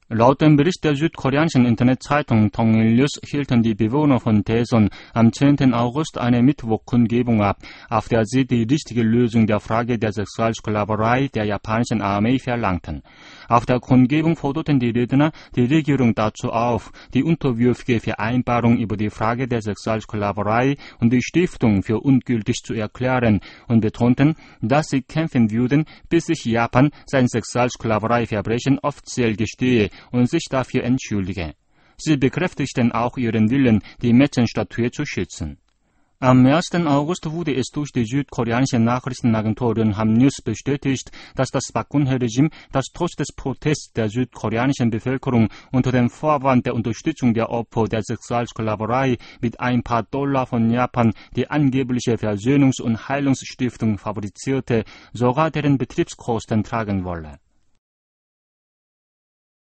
Laut dem Bericht der südkoreanischen Internetzeitung Donglnews hielten die Bewohner von Daesan am 10. August eine Mittwochkundgebung ab, auf der sie die richtige Lösung der Frage der Sexualsklaverei der japanischen Armee verlangten. Auf der Kundgebung forderten die Redner die Regierung dazu auf, die unterwürfige Vereinbarung über die Frage der Sexualsklaverei und die Stiftung für ungültig zu erklären und betonten, dass sie kämpfen würden, bis sich Japan sein Sexualsklavereiverbrechen offiziell gestehe und sich dafür entschuldige. Sie bekräftigten auch ihren Willen, die Mädchenstatue zu schützen. Am 1. August wurde es durch die südkoreanische Nachrichtenagentur Yonhap News bestätigt, dass das Park Geun-hye-Regime das trotz des Protests der südkoreanischen Bevölkerung unter dem Vorwand der Unterstützung der Opfer der Sexualsklaverei mit ein paar Dollar von Japan die angebliche Versöhnungs- und Heilungsstiftung fabrizierte, sogar deren Betriebskosten tragen wolle.